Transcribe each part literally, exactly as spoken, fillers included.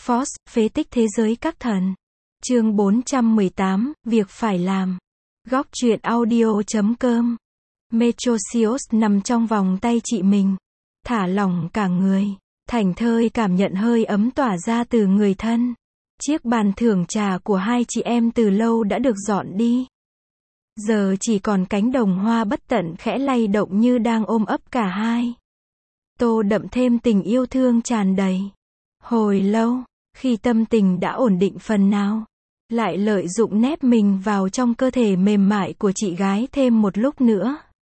Force, phế tích thế giới các thần. Chương bốn trăm mười tám, việc phải làm. Góc truyện audio chấm com. Metrosios nằm trong vòng tay chị mình. Thả lỏng cả người. Thảnh thơi cảm nhận hơi ấm tỏa ra từ người thân. Chiếc bàn thưởng trà của hai chị em từ lâu đã được dọn đi. Giờ chỉ còn cánh đồng hoa bất tận khẽ lay động như đang ôm ấp cả hai. Tô đậm thêm tình yêu thương tràn đầy. Hồi lâu, khi tâm tình đã ổn định phần nào, lại lợi dụng nép mình vào trong cơ thể mềm mại của chị gái thêm một lúc nữa.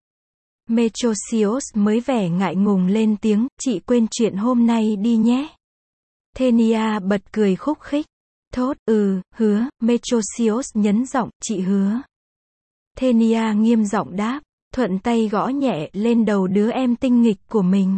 Metrosios mới vẻ ngại ngùng lên tiếng, chị quên chuyện hôm nay đi nhé. Thenia bật cười khúc khích. Thốt, ừ, hứa, Metrosios nhấn giọng, chị hứa. Thenia nghiêm giọng đáp, thuận tay gõ nhẹ lên đầu đứa em tinh nghịch của mình.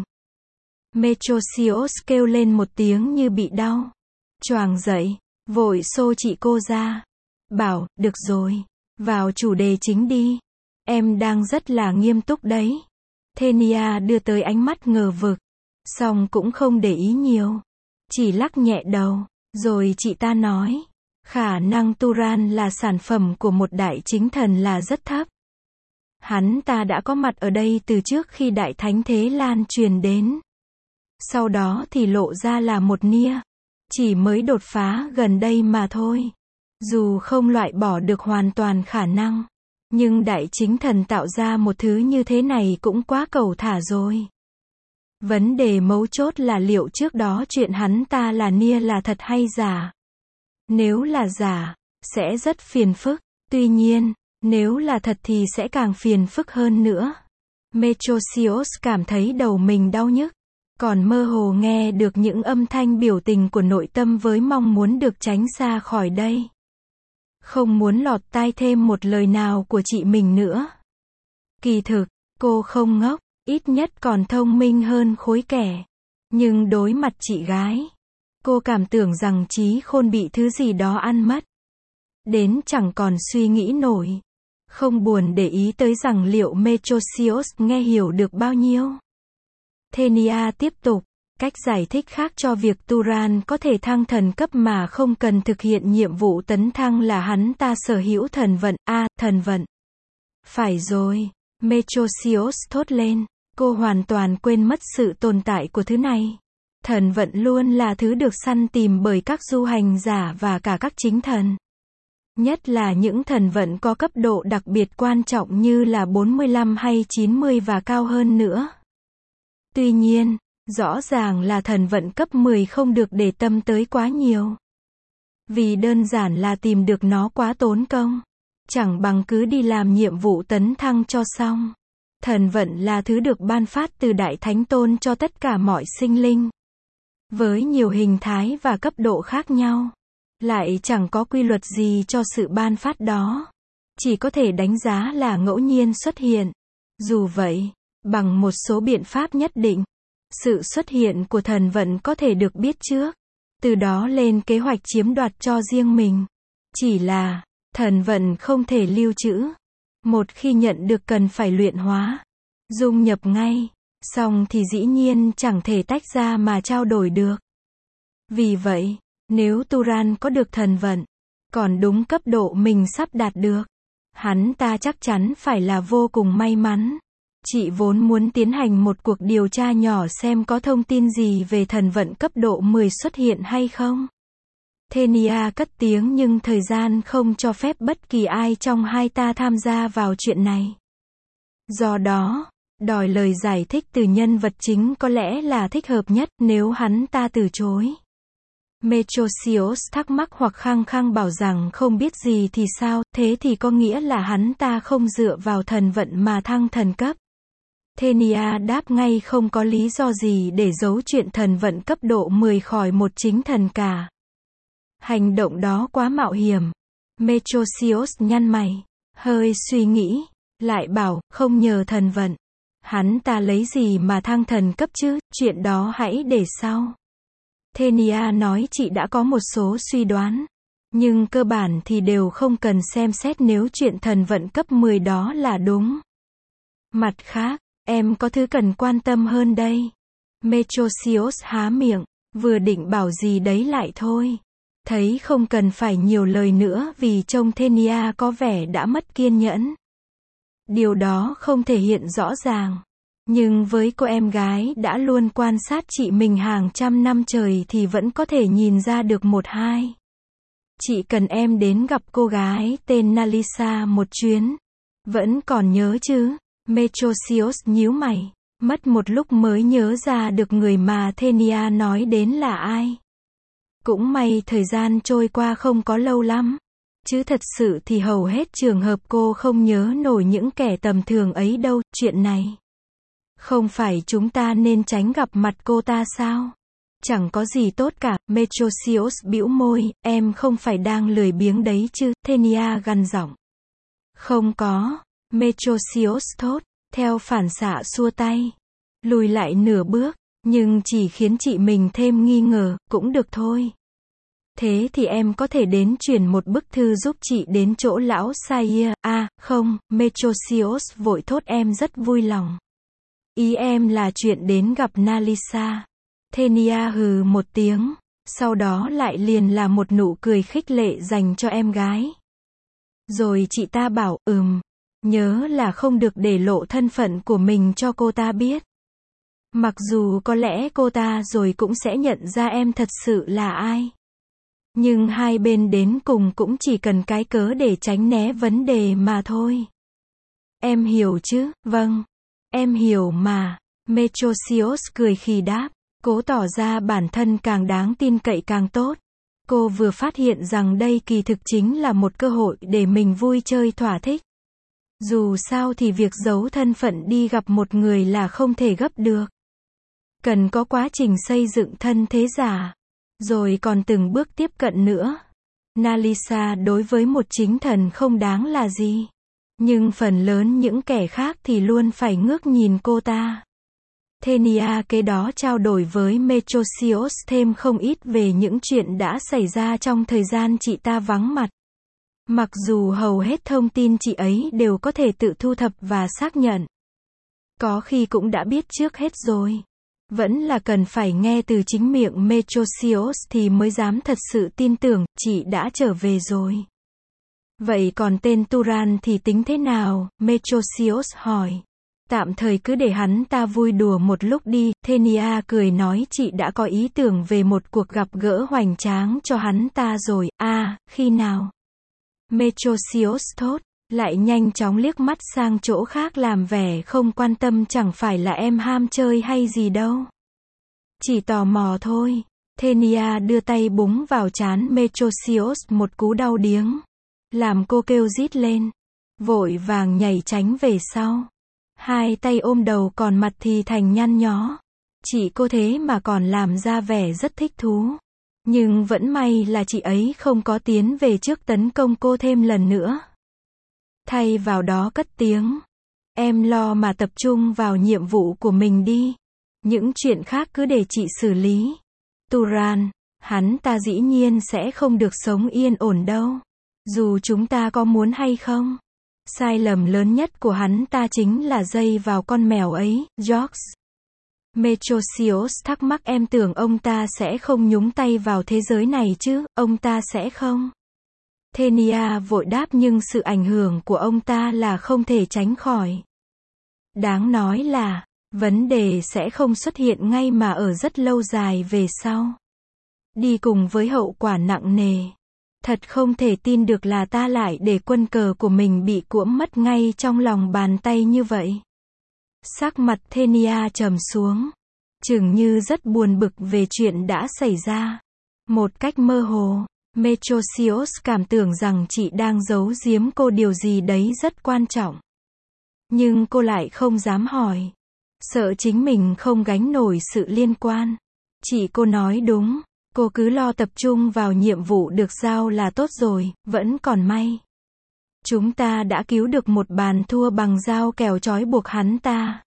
Metrosios kêu lên một tiếng như bị đau. Choàng dậy, vội xô chị cô ra. Bảo, được rồi, vào chủ đề chính đi. Em đang rất là nghiêm túc đấy. Thenia đưa tới ánh mắt ngờ vực. Xong cũng không để ý nhiều. Chỉ lắc nhẹ đầu, rồi chị ta nói. Khả năng Turan là sản phẩm của một đại chính thần là rất thấp. Hắn ta đã có mặt ở đây từ trước khi đại thánh Thế Lan truyền đến. Sau đó thì lộ ra là một nia. Chỉ mới đột phá gần đây mà thôi. Dù không loại bỏ được hoàn toàn khả năng. Nhưng đại chính thần tạo ra một thứ như thế này cũng quá cầu thả rồi. Vấn đề mấu chốt là liệu trước đó chuyện hắn ta là nia là thật hay giả. Nếu là giả, sẽ rất phiền phức. Tuy nhiên, nếu là thật thì sẽ càng phiền phức hơn nữa. Metrosios cảm thấy đầu mình đau nhức. Còn mơ hồ nghe được những âm thanh biểu tình của nội tâm với mong muốn được tránh xa khỏi đây. Không muốn lọt tai thêm một lời nào của chị mình nữa. Kỳ thực, cô không ngốc, ít nhất còn thông minh hơn khối kẻ. Nhưng đối mặt chị gái, cô cảm tưởng rằng trí khôn bị thứ gì đó ăn mất. Đến chẳng còn suy nghĩ nổi. Không buồn để ý tới rằng liệu Metrosios nghe hiểu được bao nhiêu. Thenia tiếp tục, cách giải thích khác cho việc Turan có thể thăng thần cấp mà không cần thực hiện nhiệm vụ tấn thăng là hắn ta sở hữu thần vận, a, à, thần vận. Phải rồi, Metrosios thốt lên, cô hoàn toàn quên mất sự tồn tại của thứ này. Thần vận luôn là thứ được săn tìm bởi các du hành giả và cả các chính thần. Nhất là những thần vận có cấp độ đặc biệt quan trọng như là bốn mươi lăm hay chín mươi và cao hơn nữa. Tuy nhiên, rõ ràng là thần vận cấp mười không được để tâm tới quá nhiều. Vì đơn giản là tìm được nó quá tốn công. Chẳng bằng cứ đi làm nhiệm vụ tấn thăng cho xong. Thần vận là thứ được ban phát từ Đại Thánh Tôn cho tất cả mọi sinh linh. Với nhiều hình thái và cấp độ khác nhau. Lại chẳng có quy luật gì cho sự ban phát đó. Chỉ có thể đánh giá là ngẫu nhiên xuất hiện. Dù vậy, bằng một số biện pháp nhất định, sự xuất hiện của thần vận có thể được biết trước. Từ đó lên kế hoạch chiếm đoạt cho riêng mình. Chỉ là, thần vận không thể lưu trữ. Một khi nhận được cần phải luyện hóa. Dung nhập ngay. Xong thì dĩ nhiên chẳng thể tách ra mà trao đổi được. Vì vậy, nếu Turan có được thần vận, còn đúng cấp độ mình sắp đạt được, hắn ta chắc chắn phải là vô cùng may mắn. Chị vốn muốn tiến hành một cuộc điều tra nhỏ xem có thông tin gì về thần vận cấp độ mười xuất hiện hay không. Thenia cất tiếng nhưng thời gian không cho phép bất kỳ ai trong hai ta tham gia vào chuyện này. Do đó, đòi lời giải thích từ nhân vật chính có lẽ là thích hợp nhất nếu hắn ta từ chối. Metrosios thắc mắc hoặc khăng khăng bảo rằng không biết gì thì sao, thế thì có nghĩa là hắn ta không dựa vào thần vận mà thăng thần cấp. Thenia đáp ngay không có lý do gì để giấu chuyện thần vận cấp độ mười khỏi một chính thần cả. Hành động đó quá mạo hiểm. Metrosios nhăn mày, hơi suy nghĩ, lại bảo, không nhờ thần vận. Hắn ta lấy gì mà thăng thần cấp chứ, chuyện đó hãy để sau. Thenia nói chị đã có một số suy đoán. Nhưng cơ bản thì đều không cần xem xét nếu chuyện thần vận cấp mười đó là đúng. Mặt khác, em có thứ cần quan tâm hơn đây. Metrosios há miệng, Vừa định bảo gì đấy lại thôi. Thấy không cần phải nhiều lời nữa vì trông Thenia có vẻ đã mất kiên nhẫn. Điều đó không thể hiện rõ ràng. Nhưng với cô em gái đã luôn quan sát chị mình hàng trăm năm trời thì vẫn có thể nhìn ra được một hai. Chị cần em đến gặp cô gái tên Nalisa một chuyến. Vẫn còn nhớ chứ? Metrosios nhíu mày. Mất một lúc mới nhớ ra được người mà Thenia nói đến là ai. Cũng may thời gian trôi qua không có lâu lắm. Chứ thật sự thì hầu hết trường hợp cô không nhớ nổi những kẻ tầm thường ấy đâu. Chuyện này, không phải chúng ta nên tránh gặp mặt cô ta sao? Chẳng có gì tốt cả. Metrosios bĩu môi. Em không phải đang lười biếng đấy chứ? Thenia gằn giọng. Không có. Metrosios thốt. Theo phản xạ xua tay. Lùi lại nửa bước. Nhưng chỉ khiến chị mình thêm nghi ngờ. Cũng được thôi. Thế thì em có thể đến chuyển một bức thư giúp chị đến chỗ lão Saia. À, không. Metrosios vội thốt. Em rất vui lòng. Ý em là chuyện đến gặp Nalisa. Thenia hừ một tiếng. Sau đó lại liền là một nụ cười khích lệ dành cho em gái. Rồi chị ta bảo, ừm. Nhớ là không được để lộ thân phận của mình cho cô ta biết. Mặc dù có lẽ cô ta rồi cũng sẽ nhận ra em thật sự là ai. Nhưng hai bên đến cùng cũng chỉ cần cái cớ để tránh né vấn đề mà thôi. Em hiểu chứ? Vâng. Em hiểu mà. Metrosios cười khì đáp. Cố tỏ ra bản thân càng đáng tin cậy càng tốt. Cô vừa phát hiện rằng đây kỳ thực chính là một cơ hội để mình vui chơi thỏa thích. Dù sao thì việc giấu thân phận đi gặp một người là không thể gấp được. Cần có quá trình xây dựng thân thế giả. Rồi còn từng bước tiếp cận nữa. Nalisa đối với một chính thần không đáng là gì. Nhưng phần lớn những kẻ khác thì luôn phải ngước nhìn cô ta. Thenia kế đó trao đổi với Metrosios thêm không ít về những chuyện đã xảy ra trong thời gian chị ta vắng mặt. Mặc dù hầu hết thông tin chị ấy đều có thể tự thu thập và xác nhận. Có khi cũng đã biết trước hết rồi. Vẫn là cần phải nghe từ chính miệng Metrosios thì mới dám thật sự tin tưởng, chị đã trở về rồi. Vậy còn tên Turan thì tính thế nào? Metrosios hỏi. Tạm thời cứ để hắn ta vui đùa một lúc đi. Thenia cười nói chị đã có ý tưởng về một cuộc gặp gỡ hoành tráng cho hắn ta rồi. À, khi nào? Metrosios thốt. Lại nhanh chóng liếc mắt sang chỗ khác làm vẻ không quan tâm. Chẳng phải là em ham chơi hay gì đâu. Chỉ tò mò thôi. Thenia đưa tay búng vào trán Metrosios một cú đau điếng. Làm cô kêu rít lên. Vội vàng nhảy tránh về sau. Hai tay ôm đầu còn mặt thì thành nhăn nhó. Chị cô thế mà còn làm ra vẻ rất thích thú. Nhưng vẫn may là chị ấy không có tiến về trước tấn công cô thêm lần nữa. Thay vào đó cất tiếng. Em lo mà tập trung vào nhiệm vụ của mình đi. Những chuyện khác cứ để chị xử lý. Turan, hắn ta dĩ nhiên sẽ không được sống yên ổn đâu. Dù chúng ta có muốn hay không. Sai lầm lớn nhất của hắn ta chính là dây vào con mèo ấy, George. Metrosios thắc mắc em tưởng ông ta sẽ không nhúng tay vào thế giới này chứ, ông ta sẽ không? Thenia vội đáp nhưng sự ảnh hưởng của ông ta là không thể tránh khỏi. Đáng nói là, vấn đề sẽ không xuất hiện ngay mà ở rất lâu dài về sau. Đi cùng với hậu quả nặng nề. Thật không thể tin được là ta lại để quân cờ của mình bị cuỗm mất ngay trong lòng bàn tay như vậy. Sắc mặt Thenia trầm xuống. Chừng như rất buồn bực về chuyện đã xảy ra. Một cách mơ hồ, Metrosios cảm tưởng rằng chị đang giấu giếm cô điều gì đấy rất quan trọng. Nhưng cô lại không dám hỏi. Sợ chính mình không gánh nổi sự liên quan. Chị cô nói đúng. Cô cứ lo tập trung vào nhiệm vụ được giao là tốt rồi, vẫn còn may. Chúng ta đã cứu được một bàn thua bằng dao kèo trói buộc hắn ta.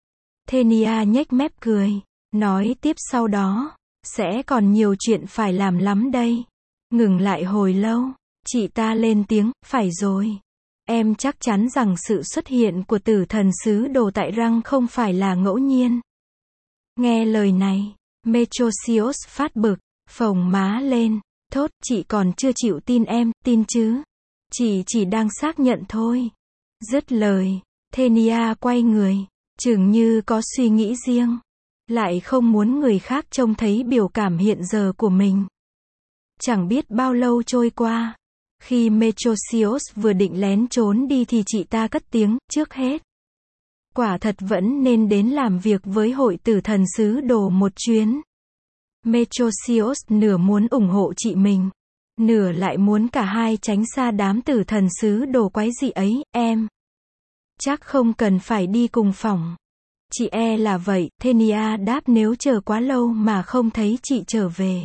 Thenia nhếch mép cười, nói tiếp sau đó, sẽ còn nhiều chuyện phải làm lắm đây. Ngừng lại hồi lâu, chị ta lên tiếng, phải rồi. Em chắc chắn rằng sự xuất hiện của tử thần sứ đồ tại Răng không phải là ngẫu nhiên. Nghe lời này, Metrosios phát bực, phồng má lên, thốt, chị còn chưa chịu tin em, tin chứ? Chị chỉ đang xác nhận thôi. Dứt lời, Thenia quay người, chừng như có suy nghĩ riêng, lại không muốn người khác trông thấy biểu cảm hiện giờ của mình. Chẳng biết bao lâu trôi qua, khi Metrosios vừa định lén trốn đi thì chị ta cất tiếng, trước hết, quả thật vẫn nên đến làm việc với hội tử thần sứ đồ một chuyến. Metrosios nửa muốn ủng hộ chị mình, nửa lại muốn cả hai tránh xa đám tử thần sứ đồ quái dị ấy. Em chắc không cần phải đi cùng phòng. Chị e là vậy, Thenia đáp, nếu chờ quá lâu mà không thấy chị trở về.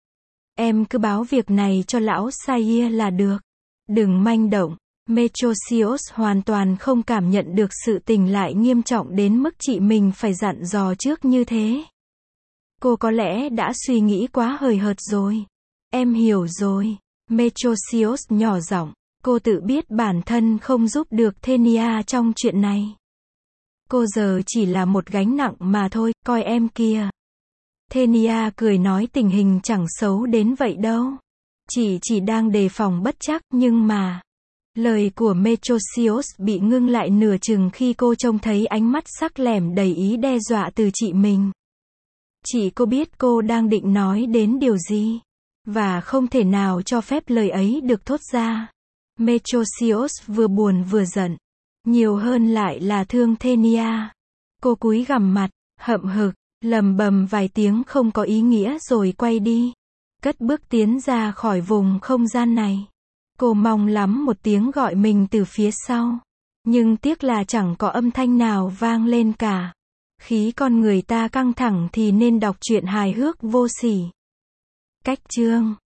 Em cứ báo việc này cho lão Saia là được. Đừng manh động. Metrosios hoàn toàn không cảm nhận được sự tình lại nghiêm trọng đến mức chị mình phải dặn dò trước như thế. Cô có lẽ đã suy nghĩ quá hời hợt rồi. Em hiểu rồi. Metrosios nhỏ giọng. Cô tự biết bản thân không giúp được Thenia trong chuyện này. Cô giờ chỉ là một gánh nặng mà thôi, coi em kia. Thenia cười nói, tình hình chẳng xấu đến vậy đâu. Chị chỉ đang đề phòng bất trắc, nhưng mà... Lời của Metrosios bị ngưng lại nửa chừng khi cô trông thấy ánh mắt sắc lẻm đầy ý đe dọa từ chị mình. Chị cô biết cô đang định nói đến điều gì, và không thể nào cho phép lời ấy được thốt ra. Metrosios vừa buồn vừa giận, nhiều hơn lại là thương Thenia. Cô cúi gằm mặt, hậm hực, lầm bầm vài tiếng không có ý nghĩa rồi quay đi, cất bước tiến ra khỏi vùng không gian này. Cô mong lắm một tiếng gọi mình từ phía sau, nhưng tiếc là chẳng có âm thanh nào vang lên cả. Khí con người ta căng thẳng thì nên đọc truyện hài hước vô sỉ. Cách chương